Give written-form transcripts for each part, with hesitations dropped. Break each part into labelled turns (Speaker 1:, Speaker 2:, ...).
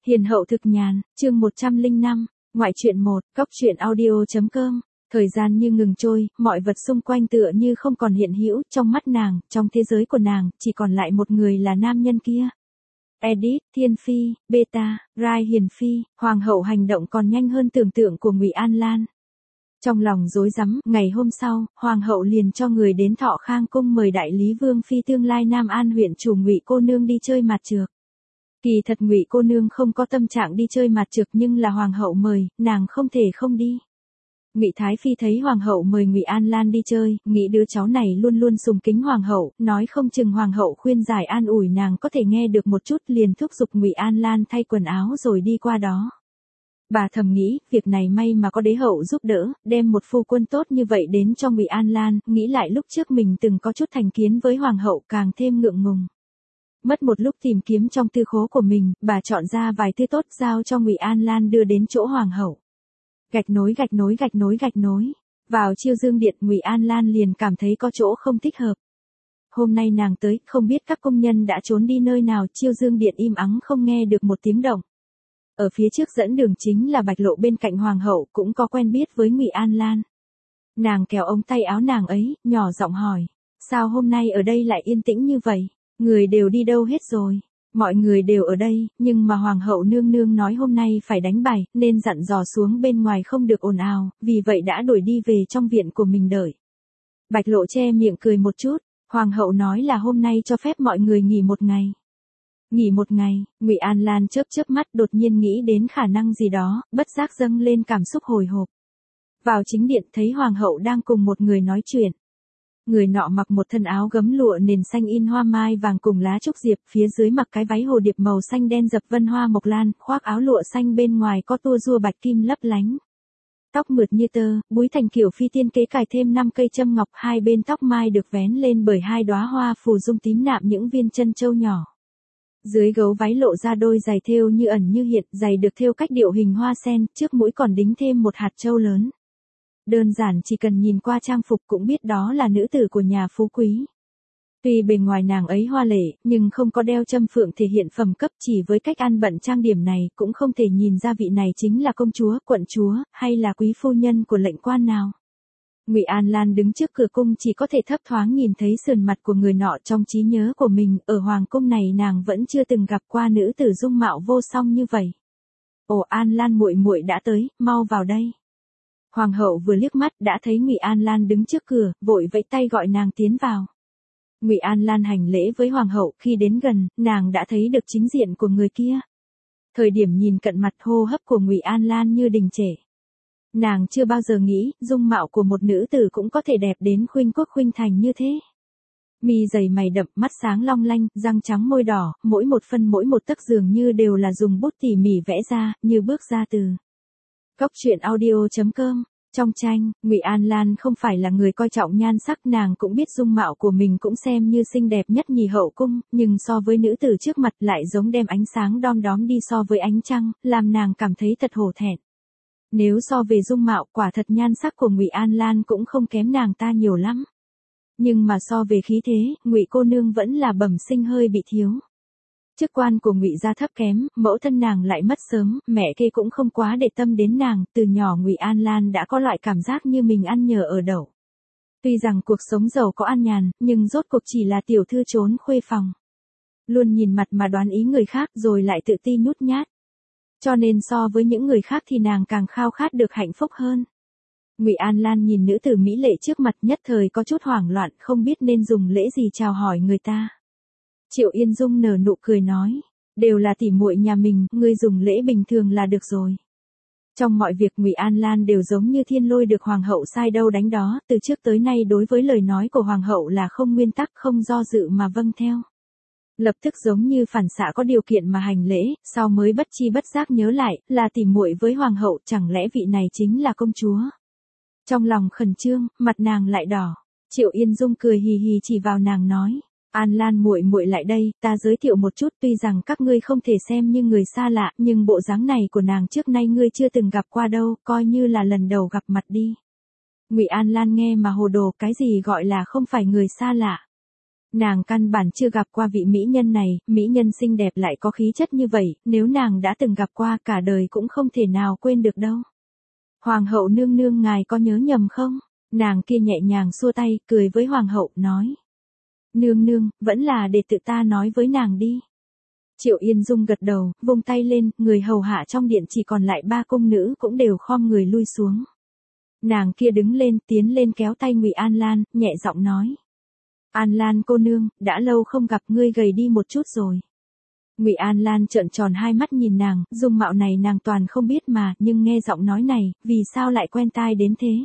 Speaker 1: Hiền hậu thực nhàn, chương 105, ngoại truyện 1, cóc truyện audio.com. Thời gian như ngừng trôi, mọi vật xung quanh tựa như không còn hiện hữu trong mắt nàng, trong thế giới của nàng, chỉ còn lại một người là nam nhân kia. Edith, Thiên Phi, Beta, Rai Hiền Phi, Hoàng hậu hành động còn nhanh hơn tưởng tượng của Ngụy An Lan. Trong lòng rối rắm, ngày hôm sau, Hoàng hậu liền cho người đến Thọ Khang cung mời đại lý vương phi tương lai Nam An huyện chủ Ngụy cô nương đi chơi mặt trược. Kỳ thật Ngụy cô nương không có tâm trạng đi chơi mặt trược nhưng là hoàng hậu mời, nàng không thể không đi. Ngụy Thái Phi thấy hoàng hậu mời Ngụy An Lan đi chơi, nghĩ đứa cháu này luôn luôn sùng kính hoàng hậu, nói không chừng hoàng hậu khuyên giải an ủi nàng có thể nghe được một chút, liền thúc giục Ngụy An Lan thay quần áo rồi đi qua đó. Bà thầm nghĩ, việc này may mà có đế hậu giúp đỡ, đem một phu quân tốt như vậy đến cho Ngụy An Lan, nghĩ lại lúc trước mình từng có chút thành kiến với hoàng hậu càng thêm ngượng ngùng. Mất một lúc tìm kiếm trong tư khố của mình, bà chọn ra vài thứ tốt giao cho Ngụy An Lan đưa đến chỗ hoàng hậu. Gạch nối. Vào Chiêu Dương Điện, Ngụy An Lan liền cảm thấy có chỗ không thích hợp. Hôm nay nàng tới, không biết các công nhân đã trốn đi nơi nào, Chiêu Dương Điện im ắng không nghe được một tiếng động. Ở phía trước dẫn đường chính là Bạch Lộ bên cạnh hoàng hậu, cũng có quen biết với Ngụy An Lan. Nàng kéo ống tay áo nàng ấy, nhỏ giọng hỏi, sao hôm nay ở đây lại yên tĩnh như vậy? Người đều đi đâu hết rồi? Mọi người đều ở đây, nhưng mà hoàng hậu nương nương nói hôm nay phải đánh bài, nên dặn dò xuống bên ngoài không được ồn ào, vì vậy đã đuổi đi về trong viện của mình đợi. Bạch Lộ che miệng cười một chút, hoàng hậu nói là hôm nay cho phép mọi người nghỉ một ngày. Nghỉ một ngày, Ngụy An Lan chớp mắt đột nhiên nghĩ đến khả năng gì đó, bất giác dâng lên cảm xúc hồi hộp. Vào chính điện thấy hoàng hậu đang cùng một người nói chuyện. Người nọ mặc một thân áo gấm lụa nền xanh in hoa mai vàng cùng lá trúc diệp, phía dưới mặc cái váy hồ điệp màu xanh đen dập vân hoa mộc lan, khoác áo lụa xanh bên ngoài có tua rua bạch kim lấp lánh. Tóc mượt như tơ, búi thành kiểu phi tiên kế cài thêm 5 cây châm ngọc, hai bên tóc mai được vén lên bởi 2 đóa hoa phù dung tím nạm những viên chân châu nhỏ. Dưới gấu váy lộ ra đôi giày thêu như ẩn như hiện, giày được thêu cách điệu hình hoa sen, trước mũi còn đính thêm một hạt châu lớn. Đơn giản chỉ cần nhìn qua trang phục cũng biết đó là nữ tử của nhà phú quý. Tuy bề ngoài nàng ấy hoa lệ, nhưng không có đeo châm phượng thể hiện phẩm cấp, chỉ với cách ăn bận trang điểm này cũng không thể nhìn ra vị này chính là công chúa, quận chúa, hay là quý phu nhân của lệnh quan nào. Ngụy An Lan đứng trước cửa cung chỉ có thể thấp thoáng nhìn thấy sườn mặt của người nọ, trong trí nhớ của mình, ở hoàng cung này nàng vẫn chưa từng gặp qua nữ tử dung mạo vô song như vậy. Ồ, An Lan muội muội đã tới, mau vào đây. Hoàng hậu vừa liếc mắt đã thấy Ngụy An Lan đứng trước cửa, vội vẫy tay gọi nàng tiến vào. Ngụy An Lan hành lễ với hoàng hậu, khi đến gần, nàng đã thấy được chính diện của người kia. Thời điểm nhìn cận mặt, hô hấp của Ngụy An Lan như đình trệ. Nàng chưa bao giờ nghĩ, dung mạo của một nữ tử cũng có thể đẹp đến khuynh quốc khuynh thành như thế. Mi dày mày đậm, mắt sáng long lanh, răng trắng môi đỏ, mỗi một phân mỗi một tấc dường như đều là dùng bút tỉ mỉ vẽ ra, như bước ra từ cóc truyện audio.com. Trong tranh, Ngụy An Lan không phải là người coi trọng nhan sắc, nàng cũng biết dung mạo của mình cũng xem như xinh đẹp nhất nhì hậu cung, nhưng so với nữ tử trước mặt lại giống đem ánh sáng đom đóm đi so với ánh trăng, làm nàng cảm thấy thật hổ thẹn. Nếu so về dung mạo, quả thật nhan sắc của Ngụy An Lan cũng không kém nàng ta nhiều lắm. Nhưng mà so về khí thế, Ngụy cô nương vẫn là bẩm sinh hơi bị thiếu. Chức quan của Ngụy gia thấp kém, mẫu thân nàng lại mất sớm, mẹ kế cũng không quá để tâm đến nàng, từ nhỏ Ngụy An Lan đã có loại cảm giác như mình ăn nhờ ở đậu. Tuy rằng cuộc sống giàu có an nhàn, nhưng rốt cuộc chỉ là tiểu thư trốn khuê phòng. Luôn nhìn mặt mà đoán ý người khác rồi lại tự ti nhút nhát. Cho nên so với những người khác thì nàng càng khao khát được hạnh phúc hơn. Ngụy An Lan nhìn nữ tử mỹ lệ trước mặt, nhất thời có chút hoảng loạn, không biết nên dùng lễ gì chào hỏi người ta. Triệu Yên Dung nở nụ cười nói, đều là tỉ muội nhà mình, ngươi dùng lễ bình thường là được rồi. Trong mọi việc Ngụy An Lan đều giống như thiên lôi được hoàng hậu sai đâu đánh đó, từ trước tới nay đối với lời nói của hoàng hậu là không nguyên tắc, không do dự mà vâng theo. Lập tức giống như phản xạ có điều kiện mà hành lễ, sau mới bất chi bất giác nhớ lại, là tỉ muội với hoàng hậu, chẳng lẽ vị này chính là công chúa. Trong lòng khẩn trương, mặt nàng lại đỏ. Triệu Yên Dung cười hì hì chỉ vào nàng nói, An Lan muội muội lại đây, ta giới thiệu một chút, tuy rằng các ngươi không thể xem như người xa lạ, nhưng bộ dáng này của nàng trước nay ngươi chưa từng gặp qua đâu, coi như là lần đầu gặp mặt đi. Ngụy An Lan nghe mà hồ đồ, cái gì gọi là không phải người xa lạ. Nàng căn bản chưa gặp qua vị mỹ nhân này, mỹ nhân xinh đẹp lại có khí chất như vậy, nếu nàng đã từng gặp qua cả đời cũng không thể nào quên được đâu. Hoàng hậu nương nương ngài có nhớ nhầm không? Nàng kia nhẹ nhàng xua tay, cười với hoàng hậu, nói. Nương nương, vẫn là để tự ta nói với nàng đi. Triệu Yên Dung gật đầu, vung tay lên, người hầu hạ trong điện chỉ còn lại 3 cung nữ cũng đều khom người lui xuống. Nàng kia đứng lên, tiến lên kéo tay Ngụy An Lan, nhẹ giọng nói. An Lan cô nương, đã lâu không gặp, ngươi gầy đi một chút rồi. Ngụy An Lan trợn tròn hai mắt nhìn nàng, dung mạo này nàng toàn không biết mà, nhưng nghe giọng nói này, vì sao lại quen tai đến thế?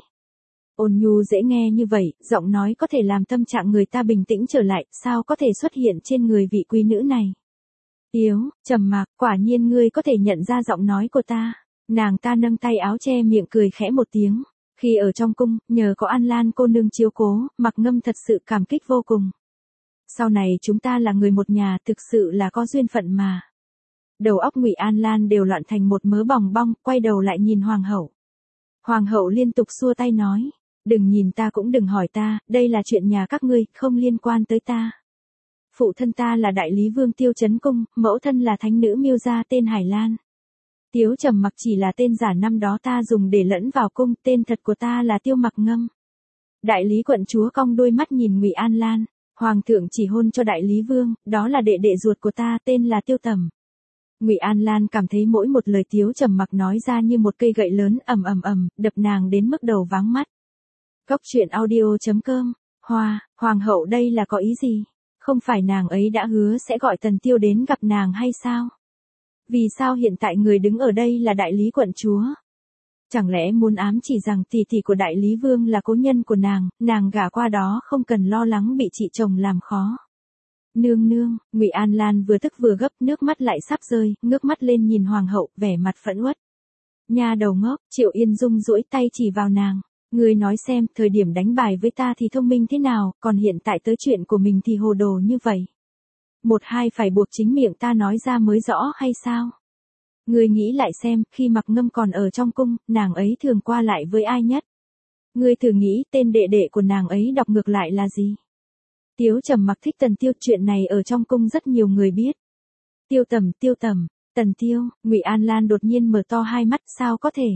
Speaker 1: Ôn nhu dễ nghe như vậy, giọng nói có thể làm tâm trạng người ta bình tĩnh trở lại, sao có thể xuất hiện trên người vị quý nữ này? Tiếu, trầm mặc, quả nhiên ngươi có thể nhận ra giọng nói của ta. Nàng ta nâng tay áo che miệng cười khẽ một tiếng. Khi ở trong cung, nhờ có An Lan cô nương chiếu cố, Mặc Ngâm thật sự cảm kích vô cùng. Sau này chúng ta là người một nhà, thực sự là có duyên phận mà. Đầu óc Ngụy An Lan đều loạn thành một mớ bòng bong, quay đầu lại nhìn hoàng hậu. Hoàng hậu liên tục xua tay nói, đừng nhìn ta cũng đừng hỏi ta, đây là chuyện nhà các ngươi, không liên quan tới ta. Phụ thân ta là đại lý vương Tiêu Chấn Cung, mẫu thân là thánh nữ Miêu gia tên Hải Lan. Tiếu Trầm Mặc chỉ là tên giả năm đó ta dùng để lẫn vào cung, tên thật của ta là Tiêu Mặc Ngâm. Đại lý quận chúa cong đôi mắt nhìn Ngụy An Lan, hoàng thượng chỉ hôn cho đại lý vương, đó là đệ đệ ruột của ta, tên là Tiêu Tầm. Ngụy An Lan cảm thấy mỗi một lời Tiếu Trầm Mặc nói ra như một cây gậy lớn, ầm ầm ầm, đập nàng đến mức đầu váng mắt. Cốc truyện audio.com. Hoàng hậu đây là có ý gì? Không phải nàng ấy đã hứa sẽ gọi Tần Tiêu đến gặp nàng hay sao? Vì sao hiện tại người đứng ở đây là đại lý quận chúa? Chẳng lẽ muốn ám chỉ rằng tỷ tỷ của đại lý vương là cố nhân của nàng gả qua đó không cần lo lắng bị chị chồng làm khó. Nương nương, Ngụy An Lan vừa tức vừa gấp, nước mắt lại sắp rơi, ngước mắt lên nhìn hoàng hậu, vẻ mặt phẫn uất. Nha đầu ngốc, Triệu Yên Dung duỗi tay chỉ vào nàng. Ngươi nói xem, thời điểm đánh bài với ta thì thông minh thế nào, còn hiện tại tới chuyện của mình thì hồ đồ như vậy. Một hai phải buộc chính miệng ta nói ra mới rõ hay sao? Ngươi nghĩ lại xem, khi Mặc Ngâm còn ở trong cung, nàng ấy thường qua lại với ai nhất? Ngươi thử nghĩ tên đệ đệ của nàng ấy đọc ngược lại là gì? Tiếu Trầm Mặc thích Tần Tiêu, chuyện này ở trong cung rất nhiều người biết. Tiêu Tầm, Tần Tiêu, Ngụy An Lan đột nhiên mở to hai mắt, sao có thể?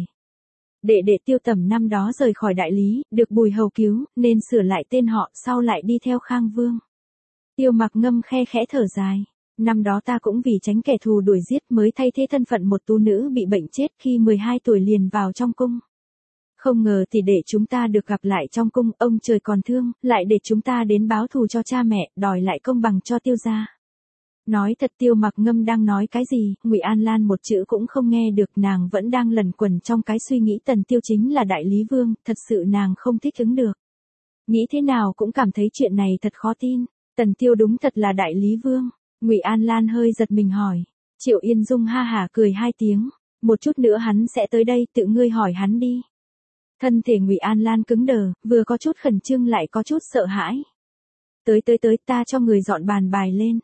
Speaker 1: Đệ đệ Tiêu Tầm năm đó rời khỏi đại lý, được Bùi Hầu cứu, nên sửa lại tên họ, sau lại đi theo Khang Vương. Tiêu Mặc Ngâm khe khẽ thở dài. Năm đó ta cũng vì tránh kẻ thù đuổi giết mới thay thế thân phận một tú nữ bị bệnh chết khi 12 tuổi liền vào trong cung. Không ngờ thì để chúng ta được gặp lại trong cung, ông trời còn thương, lại để chúng ta đến báo thù cho cha mẹ, đòi lại công bằng cho Tiêu gia. Nói thật, Tiêu Mặc Ngâm đang nói cái gì, Ngụy An Lan một chữ cũng không nghe được, nàng vẫn đang lẩn quẩn trong cái suy nghĩ Tần Tiêu chính là đại lý vương, thật sự nàng không thích ứng được. Nghĩ thế nào cũng cảm thấy chuyện này thật khó tin, Tần Tiêu đúng thật là đại lý vương. Ngụy An Lan hơi giật mình hỏi. Triệu Yên Dung ha hả cười 2 tiếng, một chút nữa hắn sẽ tới đây, tự ngươi hỏi hắn đi. Thân thể Ngụy An Lan cứng đờ, vừa có chút khẩn trương lại có chút sợ hãi. Tới, ta cho người dọn bàn bài lên.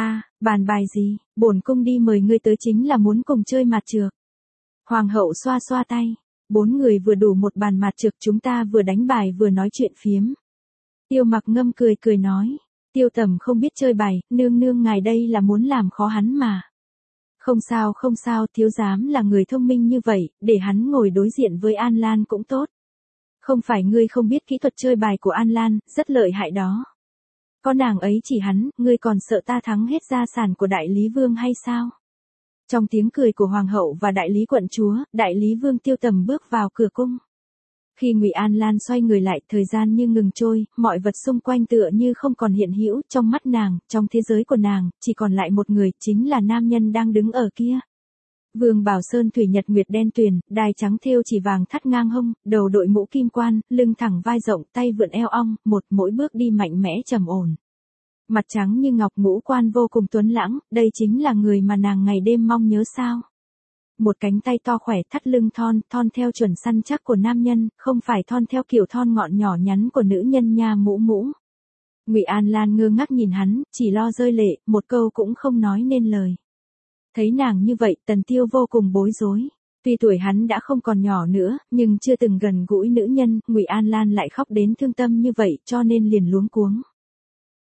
Speaker 1: Bàn bài gì? Bổn cung đi mời ngươi tới chính là muốn cùng chơi mạt chược. Hoàng hậu xoa xoa tay. 4 người vừa đủ một bàn mạt chược, chúng ta vừa đánh bài vừa nói chuyện phiếm. Tiêu Mặc Ngâm cười nói. Tiêu Tầm không biết chơi bài, nương nương ngài đây là muốn làm khó hắn mà. Không sao, thiếu giám là người thông minh như vậy, để hắn ngồi đối diện với An Lan cũng tốt. Không phải ngươi không biết kỹ thuật chơi bài của An Lan, rất lợi hại đó. Có nàng ấy chỉ hắn, ngươi còn sợ ta thắng hết gia sản của đại lý vương hay sao? Trong tiếng cười của hoàng hậu và đại lý quận chúa, đại lý vương Tiêu Tầm bước vào cửa cung. Khi Ngụy An Lan xoay người lại, thời gian như ngừng trôi, mọi vật xung quanh tựa như không còn hiện hữu, trong mắt nàng, trong thế giới của nàng, chỉ còn lại một người, chính là nam nhân đang đứng ở kia. Vương Bảo Sơn thủy nhật nguyệt đen tuyền, đai trắng thêu chỉ vàng thắt ngang hông, đầu đội mũ kim quan, lưng thẳng vai rộng, tay vượn eo ong, mỗi bước đi mạnh mẽ trầm ổn. Mặt trắng như ngọc, ngũ quan vô cùng tuấn lãng, đây chính là người mà nàng ngày đêm mong nhớ sao? Một cánh tay to khỏe, thắt lưng thon theo chuẩn săn chắc của nam nhân, không phải thon theo kiểu thon ngọn nhỏ nhắn của nữ nhân nha mũ. Ngụy An Lan ngơ ngác nhìn hắn, chỉ lo rơi lệ, một câu cũng không nói nên lời. Thấy nàng như vậy, Tần Tiêu vô cùng bối rối. Tuy tuổi hắn đã không còn nhỏ nữa, nhưng chưa từng gần gũi nữ nhân, Ngụy An Lan lại khóc đến thương tâm như vậy, cho nên liền luống cuống.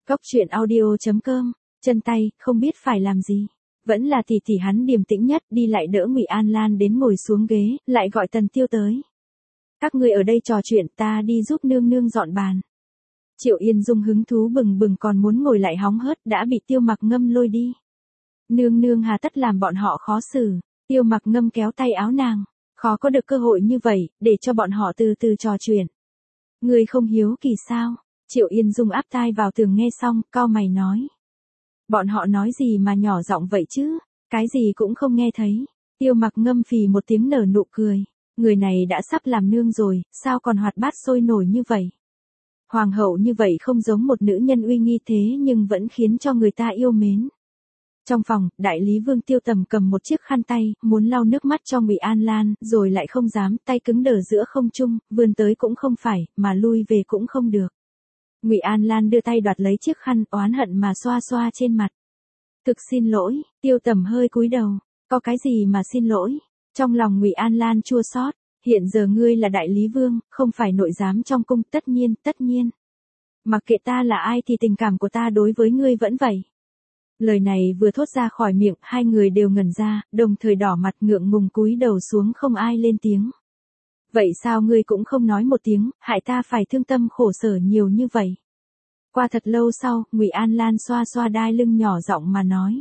Speaker 1: Cốc truyện audio.com, chân tay, không biết phải làm gì. Vẫn là tỷ tỷ hắn điềm tĩnh nhất, đi lại đỡ Ngụy An Lan đến ngồi xuống ghế, lại gọi Tần Tiêu tới. Các ngươi ở đây trò chuyện, ta đi giúp nương nương dọn bàn. Triệu Yên Dung hứng thú bừng bừng còn muốn ngồi lại hóng hớt, đã bị Tiêu Mặc Ngâm lôi đi. Nương nương hà tất làm bọn họ khó xử. Tiêu Mặc Ngâm kéo tay áo nàng, khó có được cơ hội như vậy, để cho bọn họ từ từ trò chuyện. Ngươi không hiếu kỳ sao? Triệu Yên Dung áp tai vào tường nghe xong, cau mày nói. Bọn họ nói gì mà nhỏ giọng vậy chứ? Cái gì cũng không nghe thấy. Tiêu Mặc Ngâm phì một tiếng nở nụ cười. Người này đã sắp làm nương rồi, sao còn hoạt bát sôi nổi như vậy? Hoàng hậu như vậy không giống một nữ nhân uy nghi thế nhưng vẫn khiến cho người ta yêu mến. Trong phòng, đại lý Vương Tiêu Tầm cầm một chiếc khăn tay, muốn lau nước mắt cho Ngụy An Lan, rồi lại không dám, tay cứng đờ giữa không trung, vươn tới cũng không phải, mà lui về cũng không được. Ngụy An Lan đưa tay đoạt lấy chiếc khăn, oán hận mà xoa xoa trên mặt. Thực xin lỗi, Tiêu Tầm hơi cúi đầu, có cái gì mà xin lỗi? Trong lòng Ngụy An Lan chua xót, hiện giờ ngươi là đại lý vương, không phải nội giám trong cung, tất nhiên. Mặc kệ ta là ai thì tình cảm của ta đối với ngươi vẫn vậy. Lời này vừa thốt ra khỏi miệng, hai người đều ngẩn ra, đồng thời đỏ mặt ngượng ngùng cúi đầu xuống không ai lên tiếng. Vậy sao ngươi cũng không nói một tiếng, hại ta phải thương tâm khổ sở nhiều như vậy? Qua thật lâu sau, Ngụy An Lan xoa xoa đai lưng nhỏ giọng mà nói.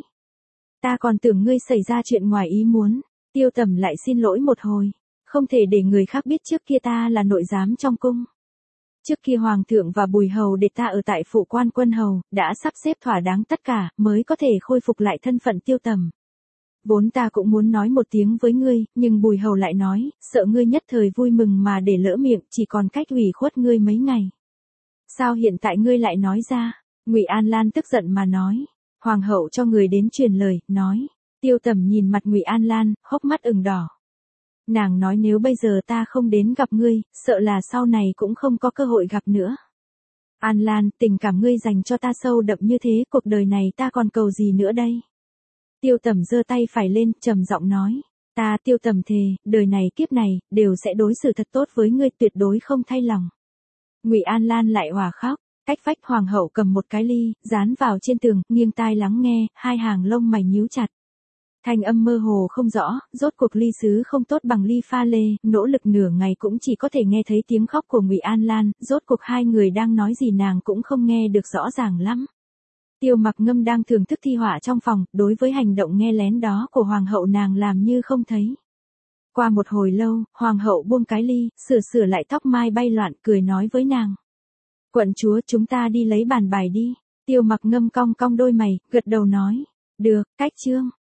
Speaker 1: Ta còn tưởng ngươi xảy ra chuyện ngoài ý muốn. Tiêu Tầm lại xin lỗi một hồi. Không thể để người khác biết trước kia ta là nội giám trong cung. Trước kia Hoàng thượng và Bùi Hầu để ta ở tại phủ quan quân hầu, đã sắp xếp thỏa đáng tất cả, mới có thể khôi phục lại thân phận Tiêu Tầm. Vốn ta cũng muốn nói một tiếng với ngươi, nhưng Bùi Hầu lại nói, sợ ngươi nhất thời vui mừng mà để lỡ miệng, chỉ còn cách ủy khuất ngươi mấy ngày. Sao hiện tại ngươi lại nói ra? Ngụy An Lan tức giận mà nói. Hoàng hậu cho người đến truyền lời, nói. Tiêu Tầm nhìn mặt Ngụy An Lan, hốc mắt ửng đỏ. Nàng nói nếu bây giờ ta không đến gặp ngươi, sợ là sau này cũng không có cơ hội gặp nữa. An Lan, tình cảm ngươi dành cho ta sâu đậm như thế, cuộc đời này ta còn cầu gì nữa đây? Tiêu Tầm giơ tay phải lên, trầm giọng nói. Ta Tiêu Tầm thề, đời này kiếp này, đều sẽ đối xử thật tốt với ngươi, tuyệt đối không thay lòng. Ngụy An Lan lại òa khóc. Cách vách Hoàng hậu cầm một cái ly, dán vào trên tường, nghiêng tai lắng nghe, hai hàng lông mày nhíu chặt. Thanh âm mơ hồ không rõ, rốt cuộc ly sứ không tốt bằng ly pha lê, nỗ lực nửa ngày cũng chỉ có thể nghe thấy tiếng khóc của Ngụy An Lan, rốt cuộc hai người đang nói gì nàng cũng không nghe được rõ ràng lắm. Tiêu Mặc Ngâm đang thưởng thức thi họa trong phòng, đối với hành động nghe lén đó của Hoàng hậu nàng làm như không thấy. Qua một hồi lâu, Hoàng hậu buông cái ly, sửa lại tóc mai bay loạn, cười nói với nàng. Quận chúa, chúng ta đi lấy bàn bài đi. Tiêu Mặc Ngâm cong cong đôi mày, gật đầu nói. Được, cách chương.